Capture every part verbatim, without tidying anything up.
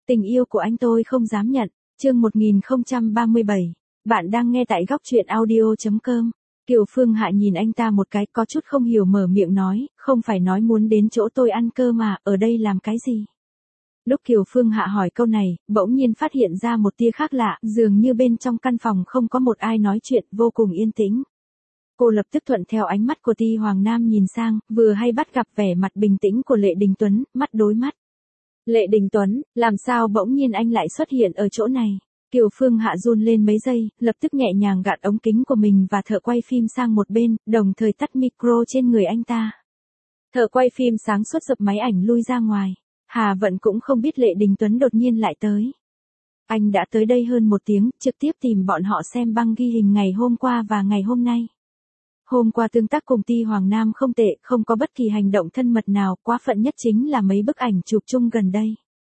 Tình yêu của anh tôi không dám nhận. Chương một nghìn không trăm ba mươi bảy. Bạn đang nghe tại góc truyện audio chấm com. Kiều Phương Hạ nhìn anh ta một cái, có chút không hiểu mở miệng nói, không phải nói muốn đến chỗ tôi ăn cơm mà, ở đây làm cái gì? Lúc Kiều Phương Hạ hỏi câu này, bỗng nhiên phát hiện ra một tia khác lạ, dường như bên trong căn phòng không có một ai nói chuyện, vô cùng yên tĩnh. Cô lập tức thuận theo ánh mắt của Ti Hoàng Nam nhìn sang, vừa hay bắt gặp vẻ mặt bình tĩnh của Lệ Đình Tuấn, mắt đối mắt. Lệ Đình Tuấn, làm sao bỗng nhiên anh lại xuất hiện ở chỗ này? Kiều Phương Hạ run lên mấy giây, lập tức nhẹ nhàng gạt ống kính của mình và thợ quay phim sang một bên, đồng thời tắt micro trên người anh ta. Thợ quay phim sáng suốt giật máy ảnh lui ra ngoài. Hà Vận cũng không biết Lệ Đình Tuấn đột nhiên lại tới. Anh đã tới đây hơn một tiếng, trực tiếp tìm bọn họ xem băng ghi hình ngày hôm qua và ngày hôm nay. Hôm qua tương tác cùng Ti Hoàng Nam không tệ, không có bất kỳ hành động thân mật nào, quá phận nhất chính là mấy bức ảnh chụp chung gần đây.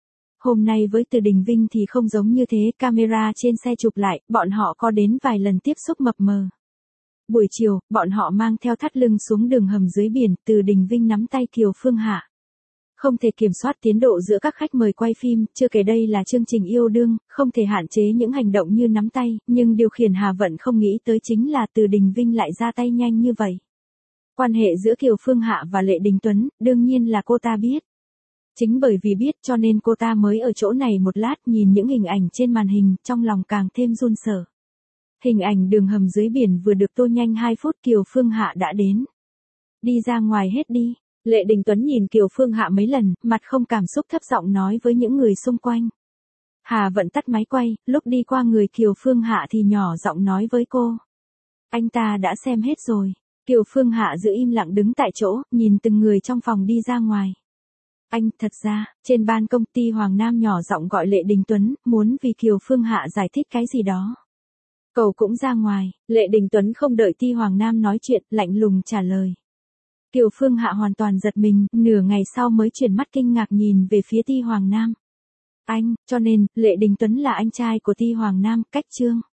Hôm nay với Từ Đình Vinh thì không giống như thế, camera trên xe chụp lại, bọn họ có đến vài lần tiếp xúc mập mờ. Buổi chiều, bọn họ mang theo thắt lưng xuống đường hầm dưới biển, Từ Đình Vinh nắm tay Kiều Phương Hạ. Không thể kiểm soát tiến độ giữa các khách mời quay phim, chưa kể đây là chương trình yêu đương, không thể hạn chế những hành động như nắm tay, nhưng điều khiển Hà Vận không nghĩ tới chính là Từ Đình Vinh lại ra tay nhanh như vậy. Quan hệ giữa Kiều Phương Hạ và Lệ Đình Tuấn, đương nhiên là cô ta biết. Chính bởi vì biết cho nên cô ta mới ở chỗ này một lát nhìn những hình ảnh trên màn hình, trong lòng càng thêm run sợ. Hình ảnh đường hầm dưới biển vừa được tô nhanh hai phút Kiều Phương Hạ đã đến. Đi ra ngoài hết đi. Lệ Đình Tuấn nhìn Kiều Phương Hạ mấy lần, mặt không cảm xúc thấp giọng nói với những người xung quanh. Hà Vận tắt máy quay, lúc đi qua người Kiều Phương Hạ thì nhỏ giọng nói với cô. Anh ta đã xem hết rồi. Kiều Phương Hạ giữ im lặng đứng tại chỗ, nhìn từng người trong phòng đi ra ngoài. Anh, thật ra, trên ban công ty Hoàng Nam nhỏ giọng gọi Lệ Đình Tuấn, muốn vì Kiều Phương Hạ giải thích cái gì đó. Cậu cũng ra ngoài, Lệ Đình Tuấn không đợi Ti Hoàng Nam nói chuyện, lạnh lùng trả lời. Kiều Phương Hạ hoàn toàn giật mình, nửa ngày sau mới chuyển mắt kinh ngạc nhìn về phía Ti Hoàng Nam. Anh, cho nên, Lệ Đình Tuấn là anh trai của Ti Hoàng Nam, cách chương.